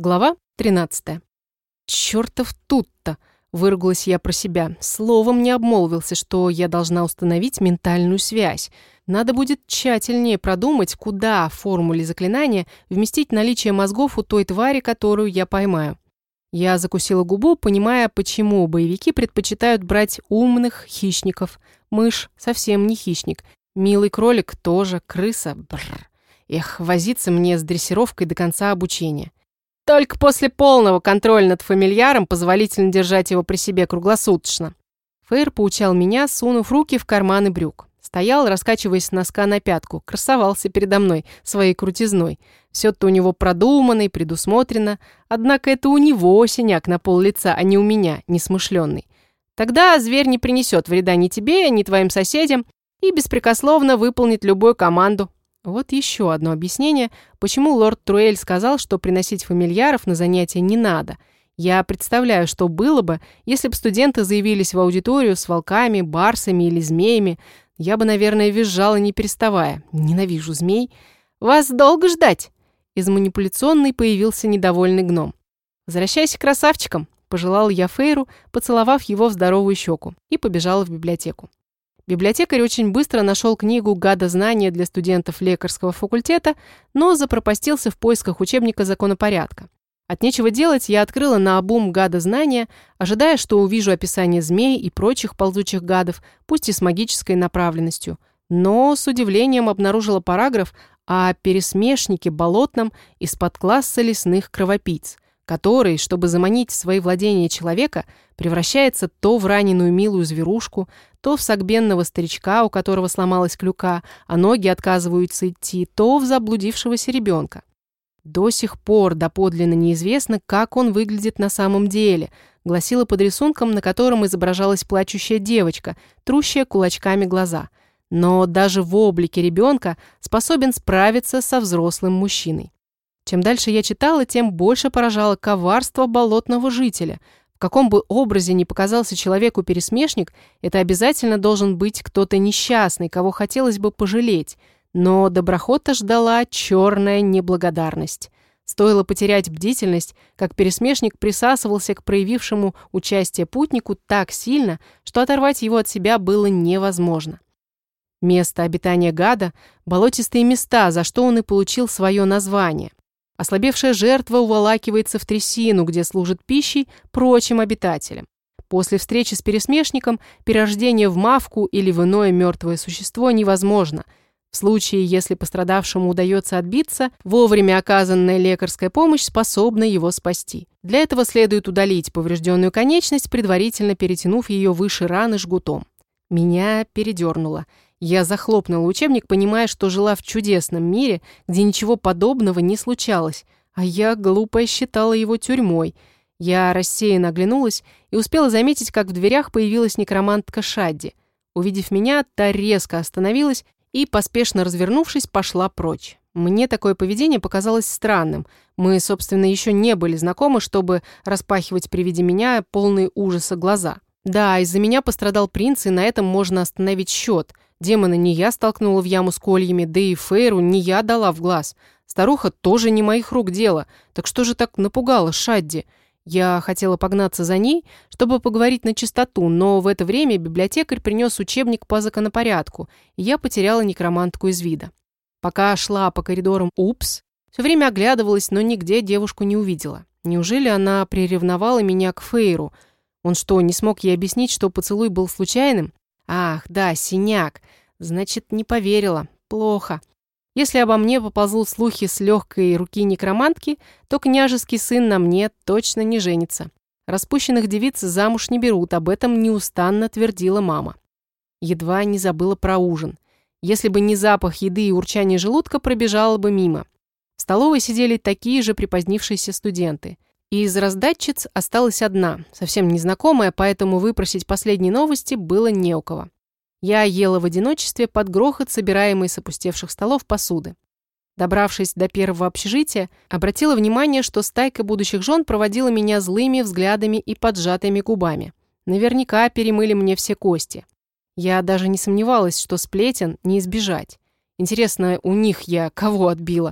Глава 13. «Чёртов тут-то!» – выругалась я про себя. Словом не обмолвился, что я должна установить ментальную связь. Надо будет тщательнее продумать, куда в формуле заклинания вместить наличие мозгов у той твари, которую я поймаю. Я закусила губу, понимая, почему боевики предпочитают брать умных хищников. Мышь совсем не хищник. Милый кролик тоже, крыса. Бррр. Эх, возиться мне с дрессировкой до конца обучения. Только после полного контроля над фамильяром позволительно держать его при себе круглосуточно. Фейр поучал меня, сунув руки в карманы брюк. Стоял, раскачиваясь с носка на пятку, красовался передо мной своей крутизной. Все-то у него продумано и предусмотрено, однако это у него синяк на пол лица, а не у меня, несмышленный. Тогда зверь не принесет вреда ни тебе, ни твоим соседям и беспрекословно выполнит любую команду. Вот еще одно объяснение, почему лорд Труэль сказал, что приносить фамильяров на занятия не надо. Я представляю, что было бы, если бы студенты заявились в аудиторию с волками, барсами или змеями. Я бы, наверное, визжала, не переставая. Ненавижу змей. «Вас долго ждать?» Из манипуляционной появился недовольный гном. «Возвращайся к красавчикам», – пожелал я Фейру, поцеловав его в здоровую щеку, и побежала в библиотеку. Библиотекарь очень быстро нашел книгу «Гадознания» для студентов лекарского факультета, но запропастился в поисках учебника законопорядка. От нечего делать я открыла наобум «Гадознания», ожидая, что увижу описание змей и прочих ползучих гадов, пусть и с магической направленностью. Но с удивлением обнаружила параграф о пересмешнике болотном из-под класса лесных кровопийц, который, чтобы заманить в свои владения человека, превращается то в раненую милую зверушку, то в согбенного старичка, у которого сломалась клюка, а ноги отказываются идти, то в заблудившегося ребенка. До сих пор доподлинно неизвестно, как он выглядит на самом деле, гласило под рисунком, на котором изображалась плачущая девочка, трущая кулачками глаза. Но даже в облике ребенка способен справиться со взрослым мужчиной. Чем дальше я читала, тем больше поражало коварство болотного жителя. В каком бы образе ни показался человеку пересмешник, это обязательно должен быть кто-то несчастный, кого хотелось бы пожалеть. Но доброхота ждала черная неблагодарность. Стоило потерять бдительность, как пересмешник присасывался к проявившему участие путнику так сильно, что оторвать его от себя было невозможно. Место обитания гада – болотистые места, за что он и получил свое название. Ослабевшая жертва уволакивается в трясину, где служит пищей прочим обитателям. После встречи с пересмешником перерождение в мавку или в иное мертвое существо невозможно. В случае, если пострадавшему удается отбиться, вовремя оказанная лекарская помощь способна его спасти. Для этого следует удалить поврежденную конечность, предварительно перетянув ее выше раны жгутом. Меня передернуло. Я захлопнула учебник, понимая, что жила в чудесном мире, где ничего подобного не случалось, а я, глупая, считала его тюрьмой. Я рассеянно оглянулась и успела заметить, как в дверях появилась некромантка Шадди. Увидев меня, та резко остановилась и, поспешно развернувшись, пошла прочь. Мне такое поведение показалось странным. Мы, собственно, еще не были знакомы, чтобы распахивать при виде меня полные ужаса глаза. Да, из-за меня пострадал принц, и на этом можно остановить счет. Демона не я столкнула в яму с кольями, да и Фейру не я дала в глаз. Старуха тоже не моих рук дело. Так что же так напугала Шадди? Я хотела погнаться за ней, чтобы поговорить на чистоту, но в это время библиотекарь принес учебник по законопорядку, и я потеряла некромантку из вида. Пока шла по коридорам все время оглядывалась, но нигде девушку не увидела. Неужели она приревновала меня к Фейру? Он что, не смог ей объяснить, что поцелуй был случайным? Ах, да, синяк. Значит, не поверила. Плохо. Если обо мне поползут слухи с легкой руки некромантки, то княжеский сын на мне точно не женится. Распущенных девиц замуж не берут, об этом неустанно твердила мама. Едва не забыла про ужин. Если бы не запах еды и урчание желудка, пробежала бы мимо. В столовой сидели такие же припозднившиеся студенты. И из раздатчиц осталась одна, совсем незнакомая, поэтому выпросить последние новости было не у кого. Я ела в одиночестве под грохот, собираемой с опустевших столов посуды. Добравшись до первого общежития, обратила внимание, что стайка будущих жен проводила меня злыми взглядами и поджатыми губами. Наверняка перемыли мне все кости. Я даже не сомневалась, что сплетен не избежать. Интересно, у них я кого отбила?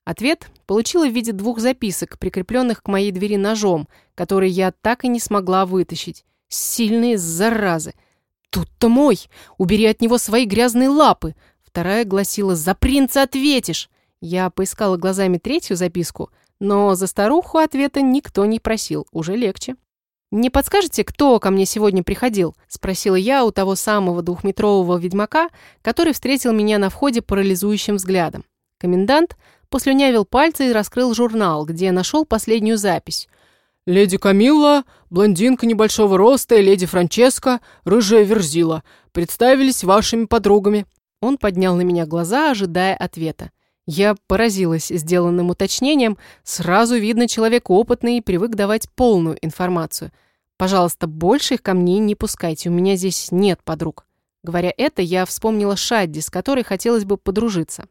Ответ получила в виде 2 записок, прикрепленных к моей двери ножом, которые я так и не смогла вытащить. Сильные заразы. «Тут-то мой! Убери от него свои грязные лапы!» Вторая гласила: «За принца ответишь!» Я поискала глазами 3-ю записку, но за старуху ответа никто не просил, уже легче. «Не подскажете, кто ко мне сегодня приходил?» – спросила я у того самого 2-метрового ведьмака, который встретил меня на входе парализующим взглядом. Комендант послюнявил пальцы и раскрыл журнал, где нашел последнюю запись. «Леди Камилла, блондинка небольшого роста, и леди Франческа, рыжая верзила, представились вашими подругами». Он поднял на меня глаза, ожидая ответа. Я поразилась сделанным уточнением. Сразу видно, человек опытный и привык давать полную информацию. «Пожалуйста, больше их ко мне не пускайте, у меня здесь нет подруг». Говоря это, я вспомнила Шадди, с которой хотелось бы подружиться.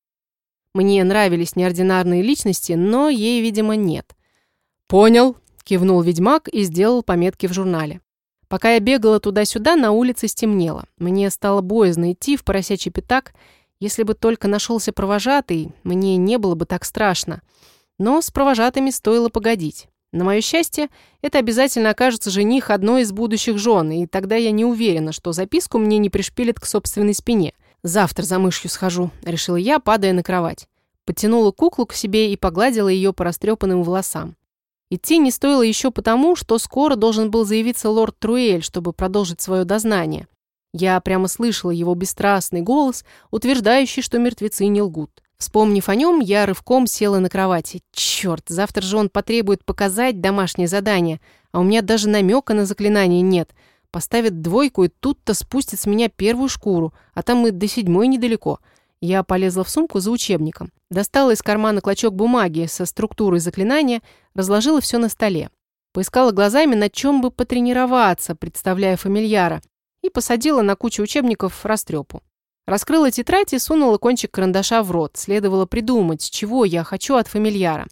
Мне нравились неординарные личности, но ей, видимо, нет. «Понял», – кивнул ведьмак и сделал пометки в журнале. Пока я бегала туда-сюда, на улице стемнело. Мне стало боязно идти в поросячий пятак. Если бы только нашелся провожатый, мне не было бы так страшно. Но с провожатыми стоило погодить. На мое счастье, это обязательно окажется жених одной из будущих жен, и тогда я не уверена, что записку мне не пришпилят к собственной спине. «Завтра за мышью схожу», – решила я, падая на кровать. Подтянула куклу к себе и погладила ее по растрепанным волосам. Идти не стоило еще потому, что скоро должен был заявиться лорд Труэль, чтобы продолжить свое дознание. Я прямо слышала его бесстрастный голос, утверждающий, что мертвецы не лгут. Вспомнив о нем, я рывком села на кровати. Черт, завтра же он потребует показать домашнее задание, а у меня даже намека на заклинание нет. Поставит 2 и тут-то спустит с меня 1 шкуру, а там и до 7 недалеко. Я полезла в сумку за учебником. Достала из кармана клочок бумаги со структурой заклинания, разложила все на столе. Поискала глазами, на чем бы потренироваться, представляя фамильяра, и посадила на кучу учебников растрепу. Раскрыла тетрадь и сунула кончик карандаша в рот. Следовало придумать, чего я хочу от фамильяра.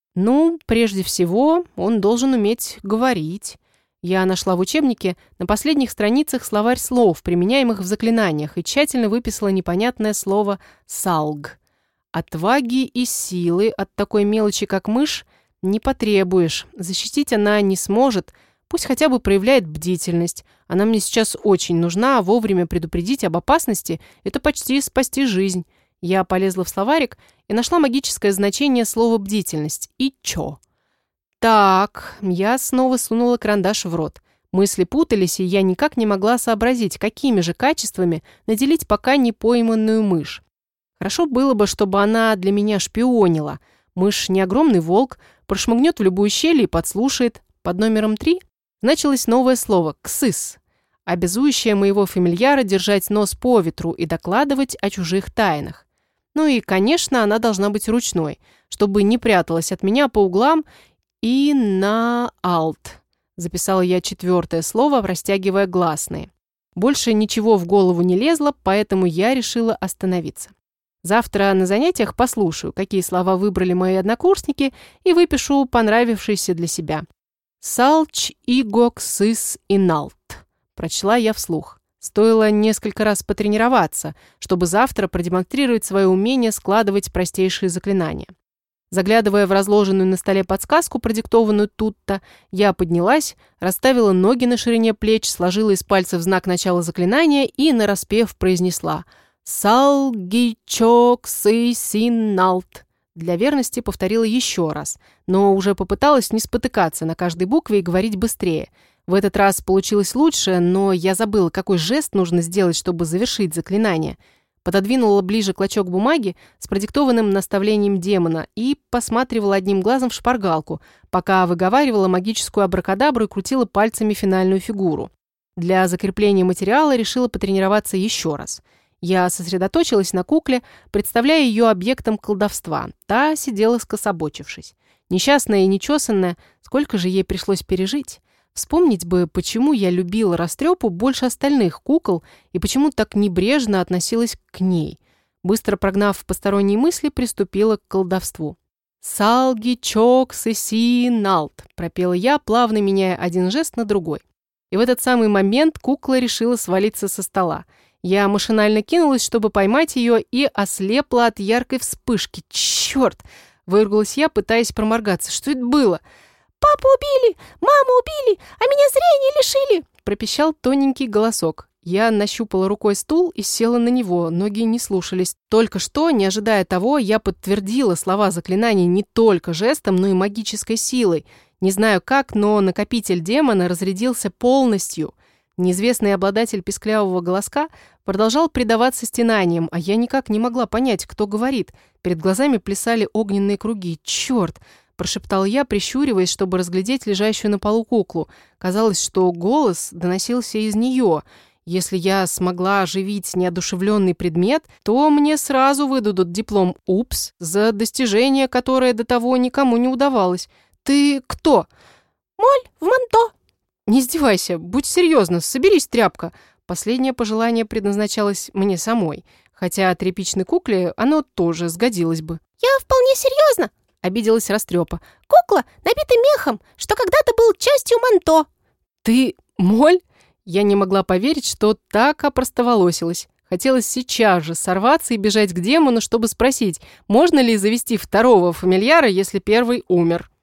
Прежде всего, он должен уметь говорить. Я нашла в учебнике на последних страницах словарь слов, применяемых в заклинаниях, и тщательно выписала непонятное слово «салг». Отваги и силы от такой мелочи, как мышь, не потребуешь. Защитить она не сможет. Пусть хотя бы проявляет бдительность. Она мне сейчас очень нужна, а вовремя предупредить об опасности – это почти спасти жизнь. Я полезла в словарик и нашла магическое значение слова «бдительность» и «чо». Так, я снова сунула карандаш в рот. Мысли путались, и я никак не могла сообразить, какими же качествами наделить пока не пойманную мышь. Хорошо было бы, чтобы она для меня шпионила. Мышь не огромный волк, прошмыгнет в любую щель и подслушает. Под номером 3 значилось новое слово «ксыс», обязующее моего фамильяра держать нос по ветру и докладывать о чужих тайнах. И, конечно, она должна быть ручной, чтобы не пряталась от меня по углам. И на алт. Записала я 4-е слово, растягивая гласные. Больше ничего в голову не лезло, поэтому я решила остановиться. Завтра на занятиях послушаю, какие слова выбрали мои однокурсники, и выпишу понравившиеся для себя. «Салч игоксыс иналт», прочла я вслух. Стоило несколько раз потренироваться, чтобы завтра продемонстрировать свое умение складывать простейшие заклинания. Заглядывая в разложенную на столе подсказку, продиктованную тут-то, я поднялась, расставила ноги на ширине плеч, сложила из пальцев знак начала заклинания и нараспев произнесла «Салгичоксысиналт». Для верности повторила еще раз, но уже попыталась не спотыкаться на каждой букве и говорить быстрее. В этот раз получилось лучше, но я забыла, какой жест нужно сделать, чтобы завершить заклинание. Пододвинула ближе клочок бумаги с продиктованным наставлением демона и посматривала одним глазом в шпаргалку, пока выговаривала магическую абракадабру и крутила пальцами финальную фигуру. Для закрепления материала решила потренироваться еще раз. Я сосредоточилась на кукле, представляя ее объектом колдовства. Та сидела скособочившись. Несчастная и нечесанная, сколько же ей пришлось пережить. Вспомнить бы, почему я любила растрепу больше остальных кукол и почему так небрежно относилась к ней. Быстро прогнав посторонние мысли, приступила к колдовству. «Салгичоксысиналт», пропела я, плавно меняя один жест на другой. И в этот самый момент кукла решила свалиться со стола. Я машинально кинулась, чтобы поймать ее, и ослепла от яркой вспышки. «Черт!» — выругалась я, пытаясь проморгаться. «Что это было?» «Папу убили! Маму убили! А меня зрения лишили!» — пропищал тоненький голосок. Я нащупала рукой стул и села на него, ноги не слушались. Только что, не ожидая того, я подтвердила слова заклинаний не только жестом, но и магической силой. Не знаю как, но накопитель демона разрядился полностью. Неизвестный обладатель писклявого голоска продолжал предаваться стенаниям, а я никак не могла понять, кто говорит. Перед глазами плясали огненные круги. «Черт!» – прошептал я, прищуриваясь, чтобы разглядеть лежащую на полу куклу. Казалось, что голос доносился из нее. Если я смогла оживить неодушевленный предмет, то мне сразу выдадут диплом «Упс» за достижение, которое до того никому не удавалось. «Ты кто?» «Моль в манто». «Не издевайся, будь серьезна, соберись, тряпка». Последнее пожелание предназначалось мне самой, хотя тряпичной кукле оно тоже сгодилось бы. «Я вполне серьезно», — обиделась Растрепа. «Кукла набита мехом, что когда-то был частью манто». «Ты Моль?» Я не могла поверить, что так опростоволосилась. Хотелось сейчас же сорваться и бежать к демону, чтобы спросить, можно ли завести второго фамильяра, если первый умер.